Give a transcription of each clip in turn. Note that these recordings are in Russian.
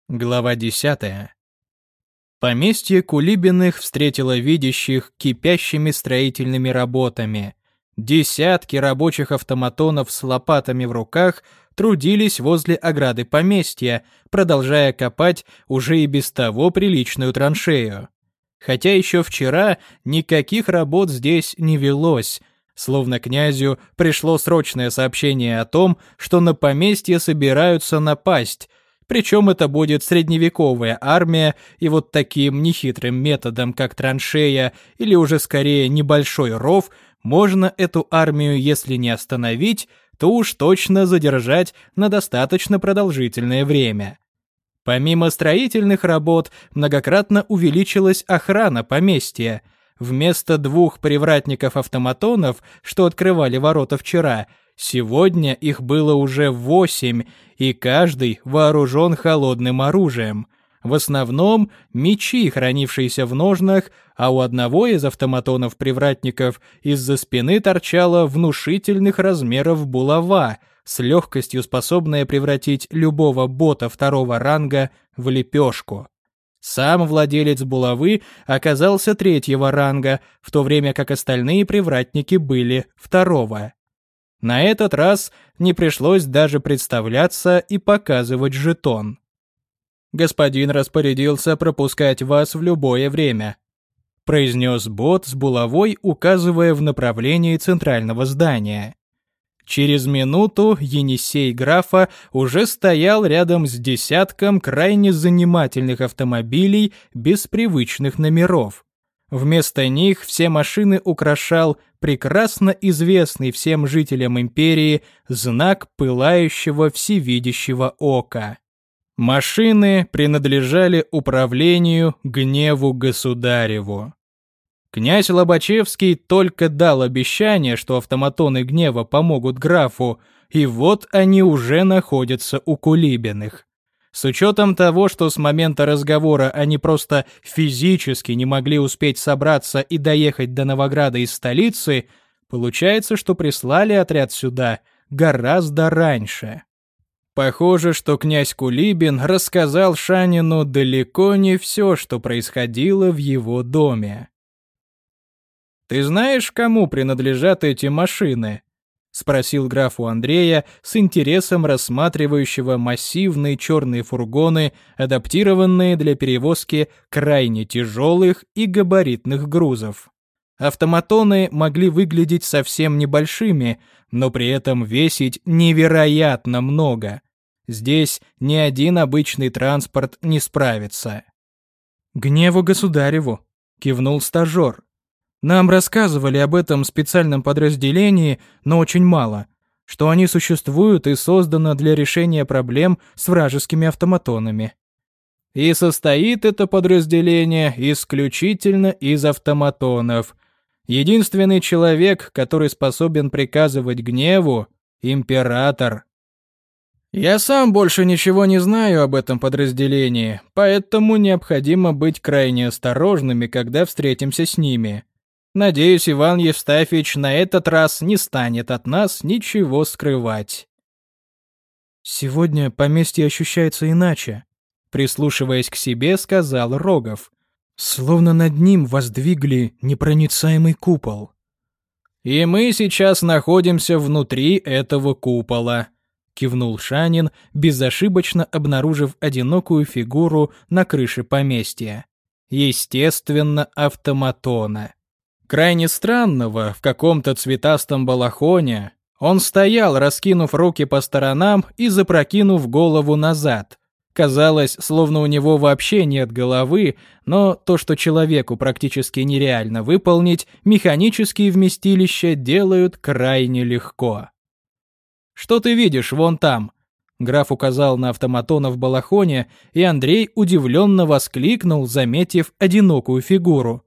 Глава 10. Поместье Кулибиных встретило видящих кипящими строительными работами. Десятки рабочих автоматонов с лопатами в руках трудились возле ограды поместья, продолжая копать уже и без того приличную траншею. Хотя еще вчера никаких работ здесь не велось, словно князю пришло срочное сообщение о том, что на поместье собираются напасть. Причем это будет средневековая армия, и вот таким нехитрым методом, как траншея или уже скорее небольшой ров, можно эту армию, если не остановить, то уж точно задержать на достаточно продолжительное время. Помимо строительных работ, многократно увеличилась охрана поместья. Вместо 2 привратников-автоматонов, что открывали ворота вчера, сегодня их было уже 8, и каждый вооружен холодным оружием. В основном мечи, хранившиеся в ножнах, а у одного из автоматонов-привратников из-за спины торчала внушительных размеров булава, с легкостью способная превратить любого бота 2-го ранга в лепешку. Сам владелец булавы оказался 3-го ранга, в то время как остальные привратники были 2-го. На этот раз не пришлось даже представляться и показывать жетон. «Господин распорядился пропускать вас в любое время», произнес бот с булавой, указывая в направлении центрального здания. Через минуту Енисей графа уже стоял рядом с десятком крайне занимательных автомобилей без привычных номеров. Вместо них все машины украшал прекрасно известный всем жителям империи знак пылающего всевидящего ока. Машины принадлежали управлению Гневу Государеву. Князь Лобачевский только дал обещание, что автоматоны Гнева помогут графу, и вот они уже находятся у Кулибиных. С учетом того, что с момента разговора они просто физически не могли успеть собраться и доехать до Новограда из столицы, получается, что прислали отряд сюда гораздо раньше. Похоже, что князь Кулибин рассказал Шанину далеко не все, что происходило в его доме. «Ты знаешь, кому принадлежат эти машины?» — спросил граф у Андрея, с интересом рассматривающего массивные черные фургоны, адаптированные для перевозки крайне тяжелых и габаритных грузов. Автоматоны могли выглядеть совсем небольшими, но при этом весить невероятно много. Здесь ни один обычный транспорт не справится. «Гневу Государеву», — кивнул стажер. «Нам рассказывали об этом специальном подразделении, но очень мало, что они существуют и созданы для решения проблем с вражескими автоматонами». И состоит это подразделение исключительно из автоматонов. Единственный человек, который способен приказывать Гневу — император. Я сам больше ничего не знаю об этом подразделении, поэтому необходимо быть крайне осторожными, когда встретимся с ними. Надеюсь, Иван Евстафьевич на этот раз не станет от нас ничего скрывать. Сегодня поместье ощущается иначе, прислушиваясь к себе, сказал Рогов. Словно над ним воздвигли непроницаемый купол. И мы сейчас находимся внутри этого купола, кивнул Шанин, безошибочно обнаружив одинокую фигуру на крыше поместья. Естественно, автоматона. Крайне странного, в каком-то цветастом балахоне, он стоял, раскинув руки по сторонам и запрокинув голову назад. Казалось, словно у него вообще нет головы, но то, что человеку практически нереально выполнить, механические вместилища делают крайне легко. «Что ты видишь вон там?» Граф указал на автоматона в балахоне, и Андрей удивленно воскликнул, заметив одинокую фигуру.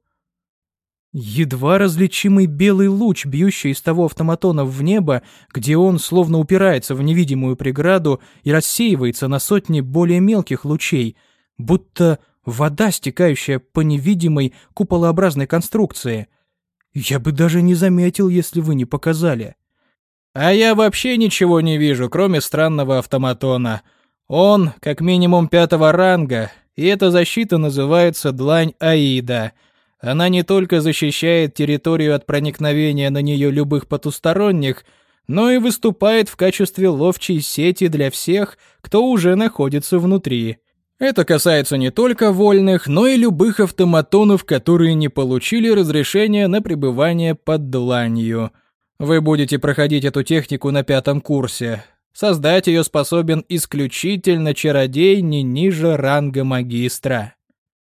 Едва различимый белый луч, бьющий из того автоматона в небо, где он словно упирается в невидимую преграду и рассеивается на сотни более мелких лучей, будто вода, стекающая по невидимой куполообразной конструкции. Я бы даже не заметил, если вы не показали. А я вообще ничего не вижу, кроме странного автоматона. Он как минимум 5-го ранга, и эта защита называется Длань Аида. Она не только защищает территорию от проникновения на нее любых потусторонних, но и выступает в качестве ловчей сети для всех, кто уже находится внутри. Это касается не только вольных, но и любых автоматонов, которые не получили разрешения на пребывание под дланью. Вы будете проходить эту технику на 5-м курсе. Создать ее способен исключительно чародей не ниже ранга магистра.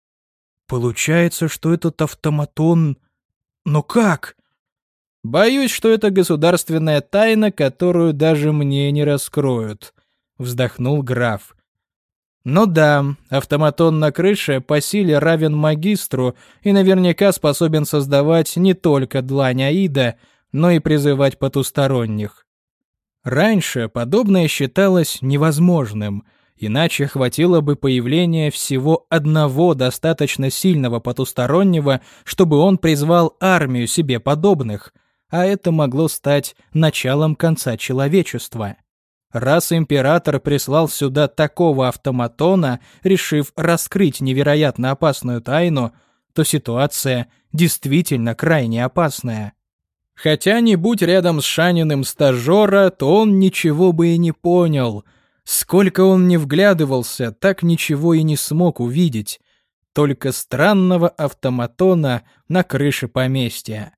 Получается, что этот автоматон... Но как? Боюсь, что это государственная тайна, которую даже мне не раскроют, вздохнул граф. Ну да, автоматон на крыше по силе равен магистру и наверняка способен создавать не только длань Аида, но и призывать потусторонних. Раньше подобное считалось невозможным, иначе хватило бы появления всего одного достаточно сильного потустороннего, чтобы он призвал армию себе подобных, а это могло стать началом конца человечества. Раз император прислал сюда такого автоматона, решив раскрыть невероятно опасную тайну, то ситуация действительно крайне опасная. Хотя не будь рядом с Шаниным стажера, то он ничего бы и не понял. Сколько он не вглядывался, так ничего и не смог увидеть. Только странного автоматона на крыше поместья.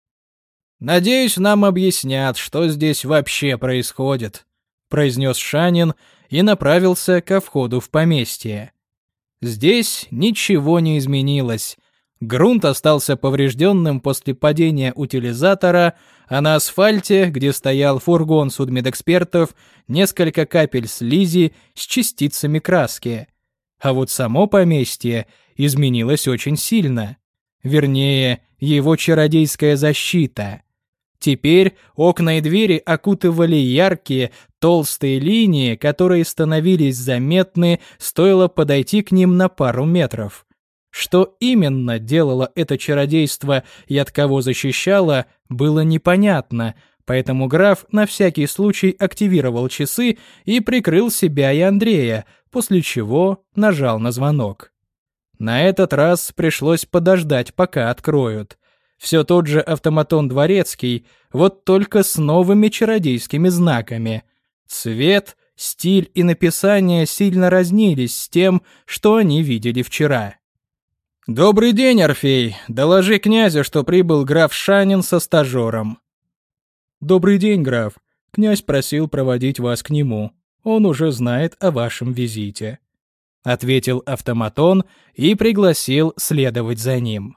«Надеюсь, нам объяснят, что здесь вообще происходит», — произнес Шанин и направился ко входу в поместье. Здесь ничего не изменилось. Грунт остался поврежденным после падения утилизатора, а на асфальте, где стоял фургон судмедэкспертов, несколько капель слизи с частицами краски. А вот само поместье изменилось очень сильно. Вернее, его чародейская защита. Теперь окна и двери окутывали яркие, толстые линии, которые становились заметны, стоило подойти к ним на пару метров. Что именно делало это чародейство и от кого защищало, было непонятно, поэтому граф на всякий случай активировал часы и прикрыл себя и Андрея, после чего нажал на звонок. На этот раз пришлось подождать, пока откроют. Все тот же автоматон дворецкий, вот только с новыми чародейскими знаками. Цвет, стиль и написание сильно разнились с тем, что они видели вчера. «Добрый день, Орфей. Доложи князю, что прибыл граф Шанин со стажером». «Добрый день, граф. Князь просил проводить вас к нему. Он уже знает о вашем визите», — ответил автоматон и пригласил следовать за ним.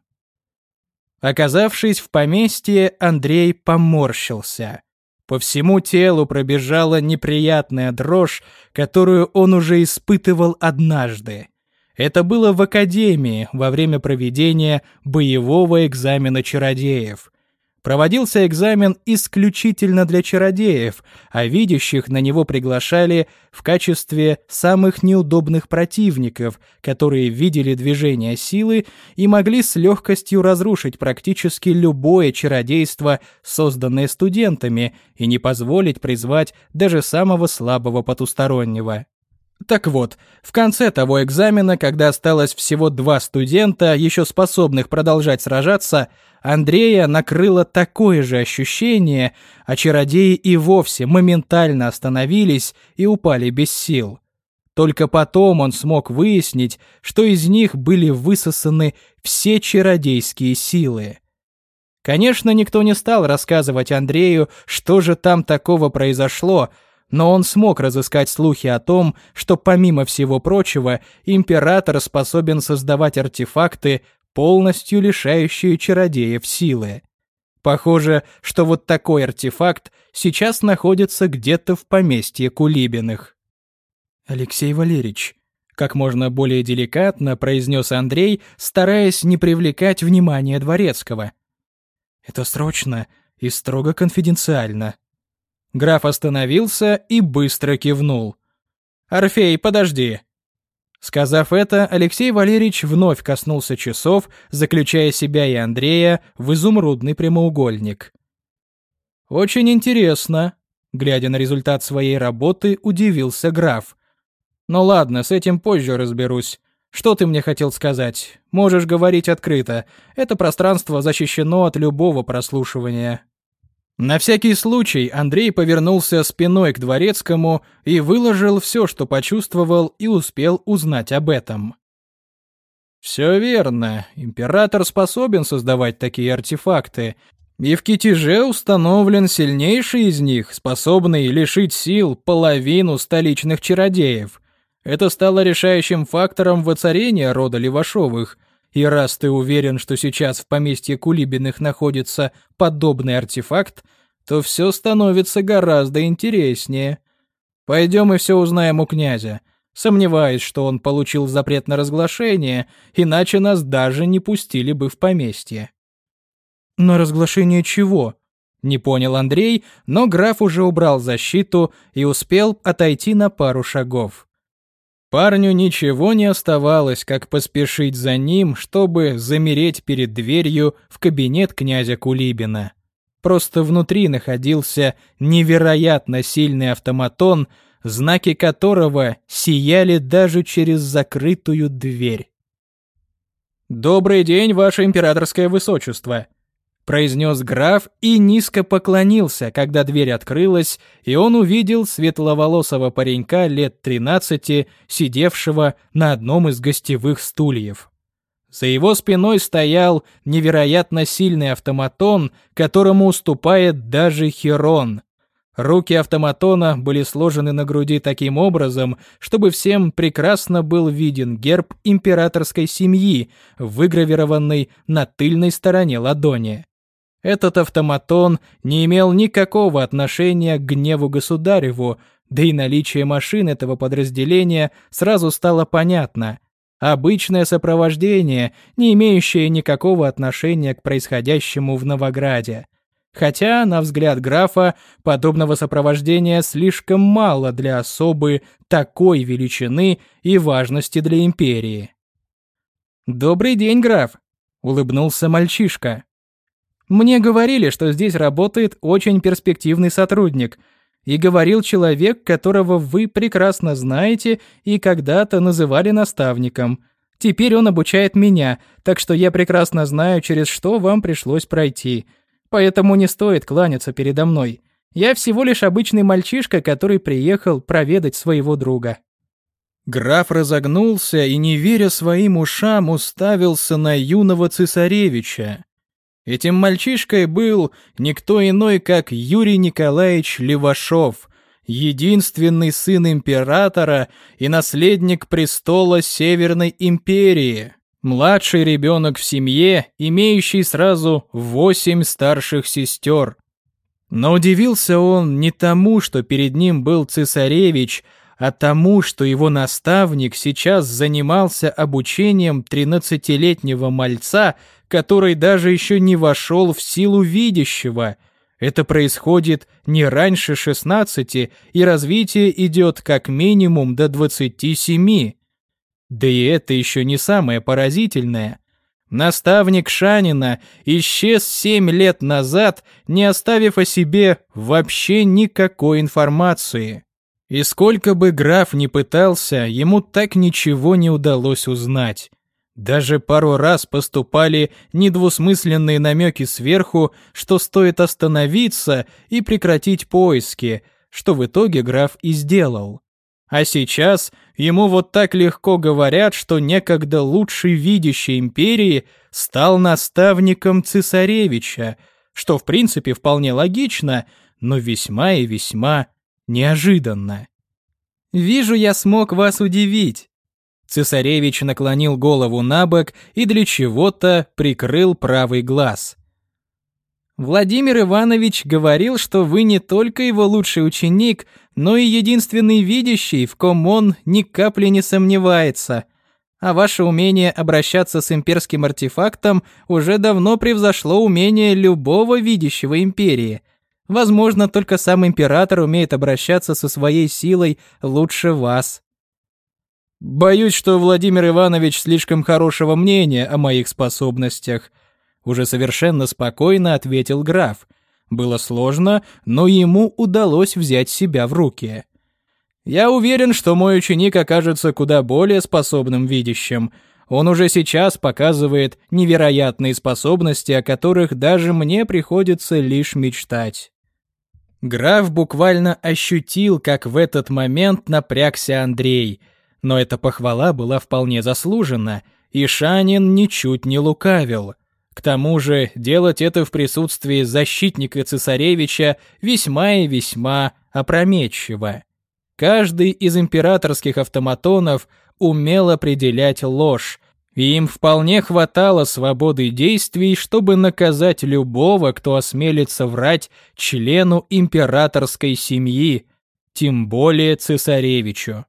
Оказавшись в поместье, Андрей поморщился. По всему телу пробежала неприятная дрожь, которую он уже испытывал однажды. Это было в академии во время проведения боевого экзамена чародеев. Проводился экзамен исключительно для чародеев, а видящих на него приглашали в качестве самых неудобных противников, которые видели движение силы и могли с легкостью разрушить практически любое чародейство, созданное студентами, и не позволить призвать даже самого слабого потустороннего. Так вот, в конце того экзамена, когда осталось всего 2 студента, еще способных продолжать сражаться, Андрея накрыло такое же ощущение, а чародеи и вовсе моментально остановились и упали без сил. Только потом он смог выяснить, что из них были высосаны все чародейские силы. Конечно, никто не стал рассказывать Андрею, что же там такого произошло, но он смог разыскать слухи о том, что помимо всего прочего, император способен создавать артефакты, полностью лишающие чародеев силы. Похоже, что вот такой артефакт сейчас находится где-то в поместье Кулибиных. «Алексей Валерьевич», — как можно более деликатно произнес Андрей, стараясь не привлекать внимания дворецкого. «Это срочно и строго конфиденциально». Граф остановился и быстро кивнул. «Орфей, подожди!» Сказав это, Алексей Валерьевич вновь коснулся часов, заключая себя и Андрея в изумрудный прямоугольник. «Очень интересно», — глядя на результат своей работы, удивился граф. Ну ладно, с этим позже разберусь. Что ты мне хотел сказать? Можешь говорить открыто. Это пространство защищено от любого прослушивания. На всякий случай Андрей повернулся спиной к дворецкому и выложил все, что почувствовал и успел узнать об этом. Все верно. Император способен создавать такие артефакты. И в Китеже установлен сильнейший из них, способный лишить сил половину столичных чародеев. Это стало решающим фактором воцарения рода Левашовых. И раз ты уверен, что сейчас в поместье Кулибиных находится подобный артефакт, то все становится гораздо интереснее. Пойдем и все узнаем у князя. Сомневаюсь, что он получил запрет на разглашение, иначе нас даже не пустили бы в поместье. На разглашение чего? Не понял Андрей, но граф уже убрал защиту и успел отойти на пару шагов. Парню ничего не оставалось, как поспешить за ним, чтобы замереть перед дверью в кабинет князя Кулибина. Просто внутри находился невероятно сильный автоматон, знаки которого сияли даже через закрытую дверь. «Добрый день, ваше императорское высочество», — произнес граф и низко поклонился, когда дверь открылась, и он увидел светловолосого паренька лет 13, сидевшего на одном из гостевых стульев. За его спиной стоял невероятно сильный автоматон, которому уступает даже Херон. Руки автоматона были сложены на груди таким образом, чтобы всем прекрасно был виден герб императорской семьи, выгравированный на тыльной стороне ладони. Этот автоматон не имел никакого отношения к гневу государеву, да и наличие машин этого подразделения сразу стало понятно. Обычное сопровождение, не имеющее никакого отношения к происходящему в Новограде. Хотя, на взгляд графа, подобного сопровождения слишком мало для особы такой величины и важности для империи. «Добрый день, граф!» — улыбнулся мальчишка. «Мне говорили, что здесь работает очень перспективный сотрудник, и говорил человек, которого вы прекрасно знаете и когда-то называли наставником. Теперь он обучает меня, так что я прекрасно знаю, через что вам пришлось пройти. Поэтому не стоит кланяться передо мной. Я всего лишь обычный мальчишка, который приехал проведать своего друга». Граф разогнулся и, не веря своим ушам, уставился на юного цесаревича. Этим мальчишкой был никто иной, как Юрий Николаевич Левашов, единственный сын императора и наследник престола Северной империи, младший ребенок в семье, имеющий сразу 8 старших сестер. Но удивился он не тому, что перед ним был цесаревич, а тому, что его наставник сейчас занимался обучением 13-летнего мальца, который даже еще не вошел в силу видящего. Это происходит не раньше 16, и развитие идет как минимум до 27. Да и это еще не самое поразительное. Наставник Шанина исчез 7 лет назад, не оставив о себе вообще никакой информации. И сколько бы граф ни пытался, ему так ничего не удалось узнать. Даже пару раз поступали недвусмысленные намеки сверху, что стоит остановиться и прекратить поиски, что в итоге граф и сделал. А сейчас ему вот так легко говорят, что некогда лучший видящий империи стал наставником цесаревича, что в принципе вполне логично, но весьма и весьма неожиданно. «Вижу, я смог вас удивить». Цесаревич наклонил голову набок и для чего-то прикрыл правый глаз. «Владимир Иванович говорил, что вы не только его лучший ученик, но и единственный видящий, в ком он ни капли не сомневается. А ваше умение обращаться с имперским артефактом уже давно превзошло умение любого видящего империи. Возможно, только сам император умеет обращаться со своей силой лучше вас». «Боюсь, что Владимир Иванович слишком хорошего мнения о моих способностях», уже совершенно спокойно ответил граф. Было сложно, но ему удалось взять себя в руки. Я уверен, что мой ученик окажется куда более способным видящим. Он уже сейчас показывает невероятные способности, о которых даже мне приходится лишь мечтать». Граф буквально ощутил, как в этот момент напрягся Андрей. Но эта похвала была вполне заслужена, и Шанин ничуть не лукавил. К тому же делать это в присутствии защитника цесаревича весьма и весьма опрометчиво. Каждый из императорских автоматонов умел определять ложь, и им вполне хватало свободы действий, чтобы наказать любого, кто осмелится врать члену императорской семьи, тем более цесаревичу.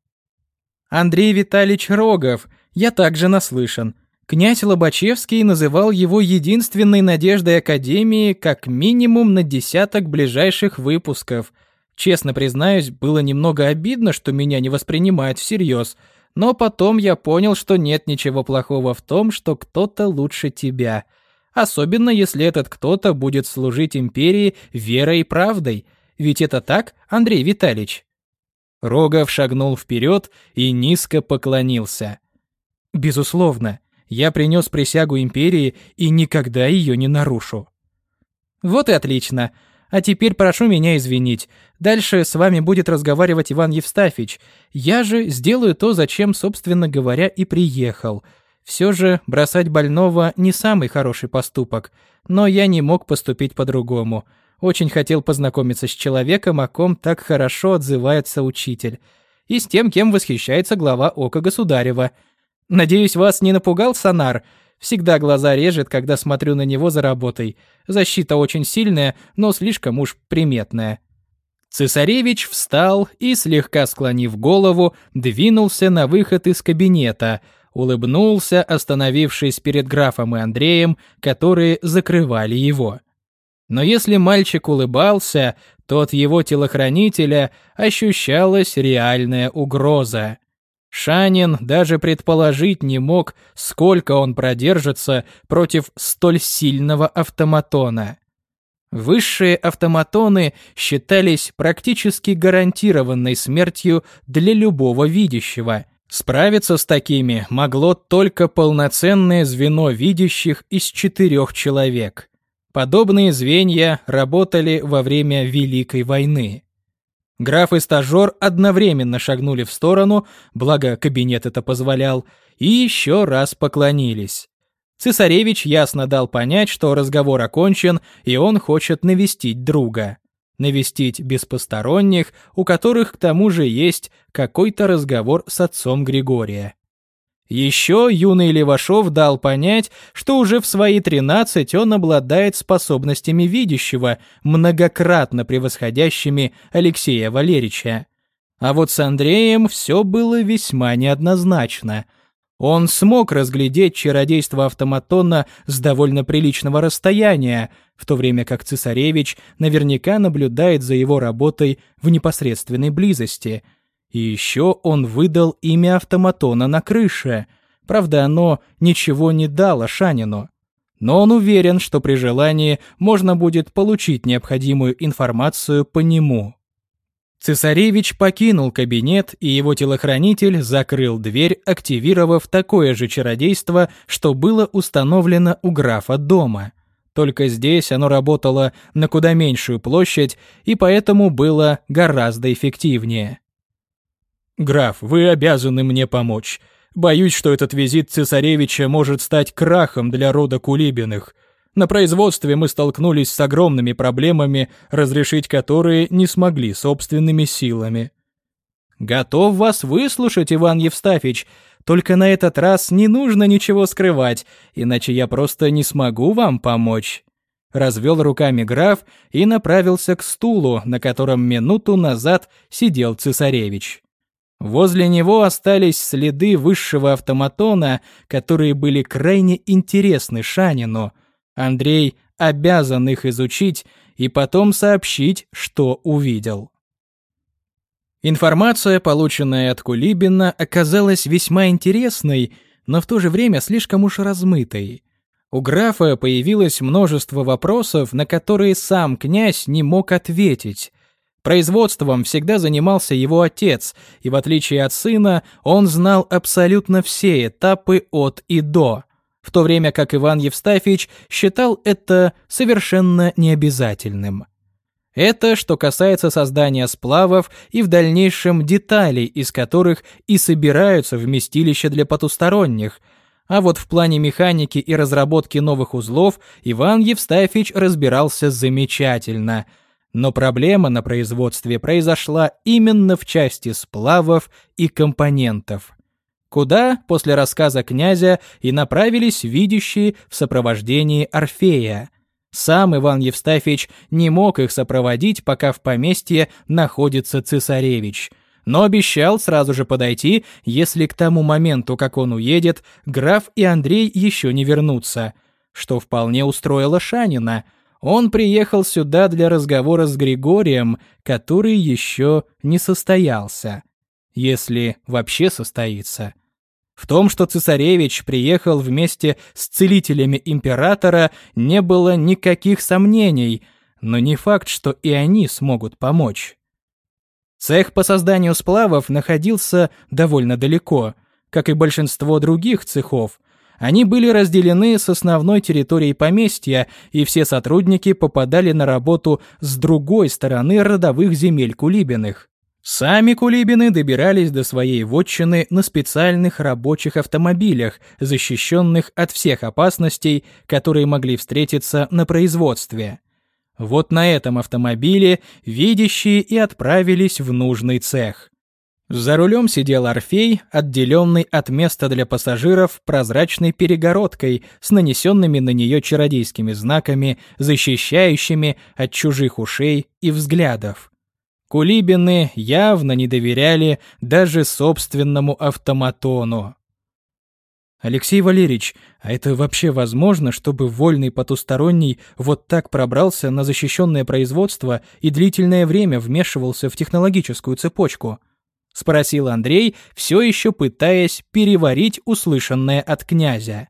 Андрей Витальевич Рогов, я также наслышан. Князь Лобачевский называл его единственной надеждой Академии как минимум на 10 ближайших выпусков. Честно признаюсь, было немного обидно, что меня не воспринимают всерьез, но потом я понял, что нет ничего плохого в том, что кто-то лучше тебя. Особенно, если этот кто-то будет служить империи верой и правдой. Ведь это так, Андрей Витальевич?» Рогов шагнул вперед и низко поклонился. «Безусловно, я принес присягу империи и никогда ее не нарушу». «Вот и отлично. А теперь прошу меня извинить. Дальше с вами будет разговаривать Иван Евстафич. Я же сделаю то, зачем, собственно говоря, и приехал. Все же бросать больного не самый хороший поступок, но я не мог поступить по-другому. Очень хотел познакомиться с человеком, о ком так хорошо отзывается учитель, и с тем, кем восхищается глава Ока Государева. Надеюсь, вас не напугал сонар? Всегда глаза режет, когда смотрю на него за работой. Защита очень сильная, но слишком уж приметная». Цесаревич встал и, слегка склонив голову, двинулся на выход из кабинета, улыбнулся, остановившись перед графом и Андреем, которые закрывали его. Но если мальчик улыбался, то от его телохранителя ощущалась реальная угроза. Шанин даже предположить не мог, сколько он продержится против столь сильного автоматона. Высшие автоматоны считались практически гарантированной смертью для любого видящего. Справиться с такими могло только полноценное звено видящих из 4 человек. Подобные звенья работали во время Великой войны. Граф и стажер одновременно шагнули в сторону, благо кабинет это позволял, и еще раз поклонились. Цесаревич ясно дал понять, что разговор окончен, и он хочет навестить друга. Навестить без посторонних, у которых к тому же есть какой-то разговор с отцом Григория. Еще юный Левашов дал понять, что уже в свои 13 он обладает способностями видящего, многократно превосходящими Алексея Валерьевича. А вот с Андреем все было весьма неоднозначно. Он смог разглядеть чародейство автоматона с довольно приличного расстояния, в то время как цесаревич наверняка наблюдает за его работой в непосредственной близости. И еще он выдал имя автоматона на крыше. Правда, оно ничего не дало Шанину. Но он уверен, что при желании можно будет получить необходимую информацию по нему. Цесаревич покинул кабинет, и его телохранитель закрыл дверь, активировав такое же чародейство, что было установлено у графа дома. Только здесь оно работало на куда меньшую площадь и поэтому было гораздо эффективнее. «Граф, вы обязаны мне помочь. Боюсь, что этот визит цесаревича может стать крахом для рода Кулибиных. На производстве мы столкнулись с огромными проблемами, разрешить которые не смогли собственными силами». «Готов вас выслушать, Иван Евстафич. Только на этот раз не нужно ничего скрывать, иначе я просто не смогу вам помочь». Развел руками граф и направился к стулу, на котором минуту назад сидел цесаревич. Возле него остались следы высшего автоматона, которые были крайне интересны Шанину. Андрей обязан их изучить и потом сообщить, что увидел. Информация, полученная от Кулибина, оказалась весьма интересной, но в то же время слишком уж размытой. У графа появилось множество вопросов, на которые сам князь не мог ответить. Производством всегда занимался его отец, и в отличие от сына, он знал абсолютно все этапы от и до, в то время как Иван Евстафич считал это совершенно необязательным. Это что касается создания сплавов и в дальнейшем деталей, из которых и собираются вместилища для потусторонних, а вот в плане механики и разработки новых узлов Иван Евстафич разбирался замечательно. Но проблема на производстве произошла именно в части сплавов и компонентов, куда после рассказа князя и направились видящие в сопровождении Орфея. Сам Иван Евстафич не мог их сопроводить, пока в поместье находится цесаревич, но обещал сразу же подойти, если к тому моменту, как он уедет, граф и Андрей еще не вернутся, что вполне устроило Шанина. Он приехал сюда для разговора с Григорием, который еще не состоялся, если вообще состоится. В том, что цесаревич приехал вместе с целителями императора, не было никаких сомнений, но не факт, что и они смогут помочь. Цех по созданию сплавов находился довольно далеко, как и большинство других цехов. Они были разделены с основной территорией поместья, и все сотрудники попадали на работу с другой стороны родовых земель Кулибиных. Сами Кулибины добирались до своей вотчины на специальных рабочих автомобилях, защищенных от всех опасностей, которые могли встретиться на производстве. Вот на этом автомобиле видящие и отправились в нужный цех. За рулем сидел Орфей, отделенный от места для пассажиров прозрачной перегородкой с нанесенными на нее чародейскими знаками, защищающими от чужих ушей и взглядов. Кулибины явно не доверяли даже собственному автоматону. «Алексей Валерьевич, а это вообще возможно, чтобы вольный потусторонний вот так пробрался на защищенное производство и длительное время вмешивался в технологическую цепочку?» — спросил Андрей, все еще пытаясь переварить услышанное от князя.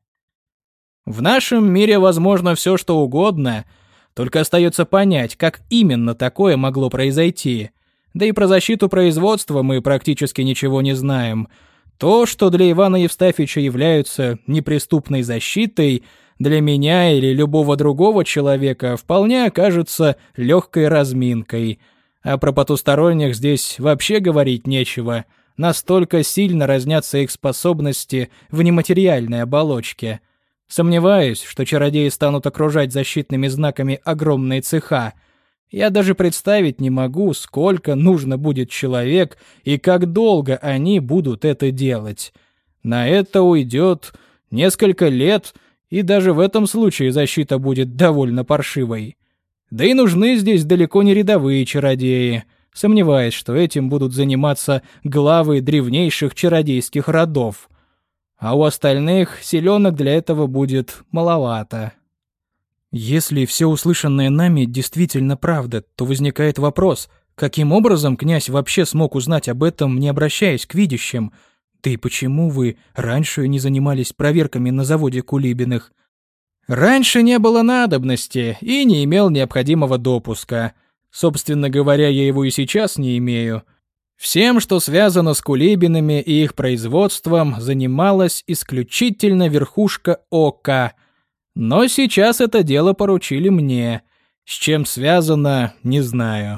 «В нашем мире возможно все, что угодно, только остается понять, как именно такое могло произойти. Да и про защиту производства мы практически ничего не знаем. То, что для Ивана Евстафича является неприступной защитой, для меня или любого другого человека вполне окажется легкой разминкой. А про потусторонних здесь вообще говорить нечего. Настолько сильно разнятся их способности в нематериальной оболочке. Сомневаюсь, что чародеи станут окружать защитными знаками огромные цеха. Я даже представить не могу, сколько нужно будет человек и как долго они будут это делать. На это уйдет несколько лет, и даже в этом случае защита будет довольно паршивой. Да и нужны здесь далеко не рядовые чародеи. Сомневаюсь, что этим будут заниматься главы древнейших чародейских родов. А у остальных силенок для этого будет маловато. Если все услышанное нами действительно правда, то возникает вопрос, каким образом князь вообще смог узнать об этом, не обращаясь к видящим? Да и почему вы раньше не занимались проверками на заводе Кулибиных? Раньше не было надобности и не имел необходимого допуска. Собственно говоря, я его и сейчас не имею. Всем, что связано с Кулибинами и их производством, занималась исключительно верхушка ОК. Но сейчас это дело поручили мне. С чем связано, не знаю.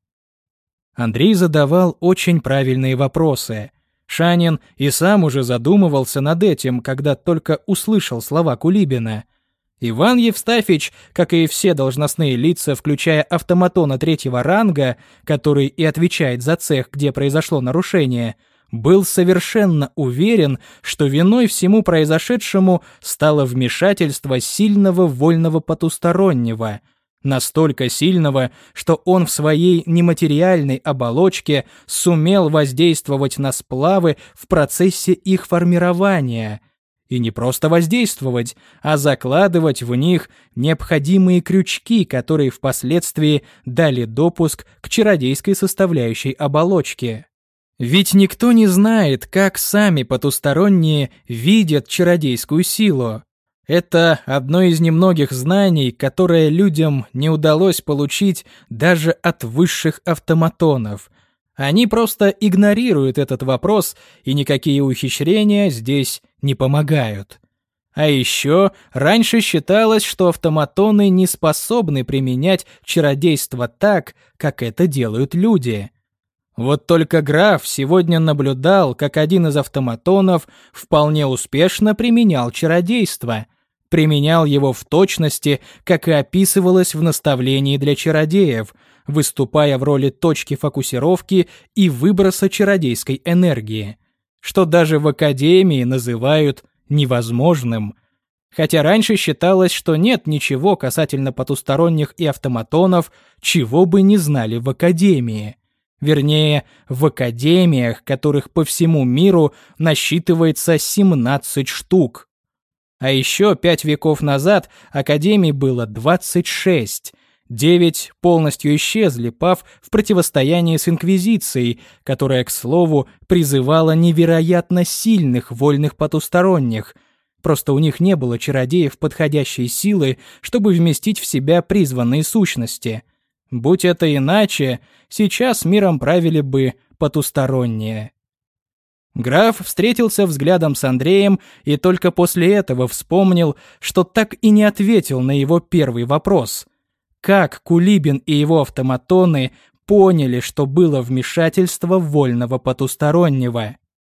Андрей задавал очень правильные вопросы. Шанин и сам уже задумывался над этим, когда только услышал слова Кулибина. Иван Евстафич, как и все должностные лица, включая автоматона третьего ранга, который и отвечает за цех, где произошло нарушение, был совершенно уверен, что виной всему произошедшему стало вмешательство сильного вольного потустороннего, настолько сильного, что он в своей нематериальной оболочке сумел воздействовать на сплавы в процессе их формирования. И не просто воздействовать, а закладывать в них необходимые крючки, которые впоследствии дали допуск к чародейской составляющей оболочки. Ведь никто не знает, как сами потусторонние видят чародейскую силу. Это одно из немногих знаний, которое людям не удалось получить даже от высших автоматонов. Они просто игнорируют этот вопрос, и никакие ухищрения здесь не помогают. А еще раньше считалось, что автоматоны не способны применять чародейство так, как это делают люди. Вот только граф сегодня наблюдал, как один из автоматонов вполне успешно применял чародейство. Применял его в точности, как и описывалось в наставлении для чародеев, выступая в роли точки фокусировки и выброса чародейской энергии, что даже в академии называют невозможным. Хотя раньше считалось, что нет ничего касательно потусторонних и автоматонов, чего бы не знали в академии. Вернее, в академиях, которых по всему миру насчитывается 17 штук. А еще 5 веков назад академий было 26. 9 полностью исчезли, пав в противостоянии с Инквизицией, которая, к слову, призывала невероятно сильных вольных потусторонних. Просто у них не было чародеев подходящей силы, чтобы вместить в себя призванные сущности. Будь это иначе, сейчас миром правили бы потусторонние. Граф встретился взглядом с Андреем и только после этого вспомнил, что так и не ответил на его первый вопрос. Как Кулибин и его автоматоны поняли, что было вмешательство вольного потустороннего?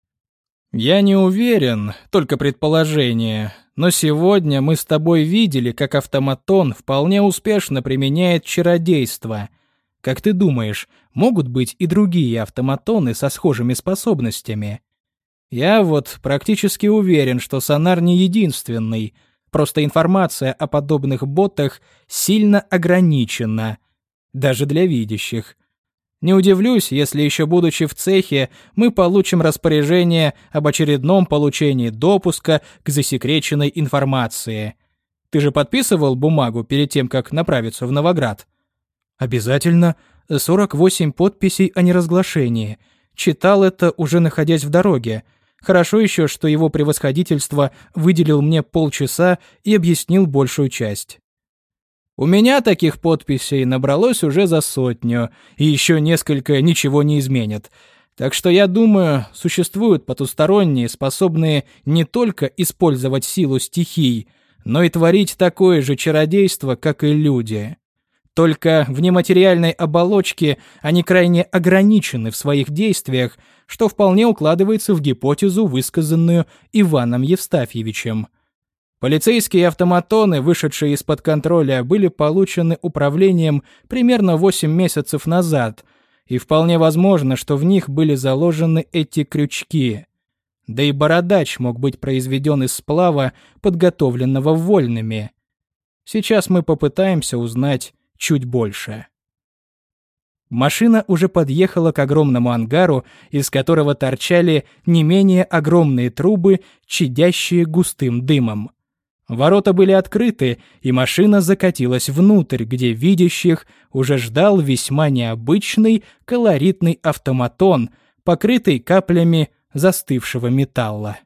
«Я не уверен, только предположение, но сегодня мы с тобой видели, как автоматон вполне успешно применяет чародейство. Как ты думаешь, могут быть и другие автоматоны со схожими способностями?» «Я вот практически уверен, что Сонар не единственный, просто информация о подобных ботах сильно ограничена, даже для видящих. Не удивлюсь, если еще будучи в цехе, мы получим распоряжение об очередном получении допуска к засекреченной информации. Ты же подписывал бумагу перед тем, как направиться в Новоград?» «Обязательно. 48 подписей о неразглашении. Читал это, уже находясь в дороге. Хорошо еще, что его превосходительство выделил мне полчаса и объяснил большую часть». «У меня таких подписей набралось уже за 100, и еще несколько ничего не изменят. Так что я думаю, существуют потусторонние, способные не только использовать силу стихий, но и творить такое же чародейство, как и люди. Только в нематериальной оболочке они крайне ограничены в своих действиях, что вполне укладывается в гипотезу, высказанную Иваном Евстафьевичем. Полицейские автоматоны, вышедшие из-под контроля, были получены управлением примерно 8 месяцев назад, и вполне возможно, что в них были заложены эти крючки. Да и бородач мог быть произведен из сплава, подготовленного вольными. Сейчас мы попытаемся узнать чуть больше. Машина уже подъехала к огромному ангару, из которого торчали не менее огромные трубы, чадящие густым дымом. Ворота были открыты, и машина закатилась внутрь, где видящих уже ждал весьма необычный колоритный автоматон, покрытый каплями застывшего металла.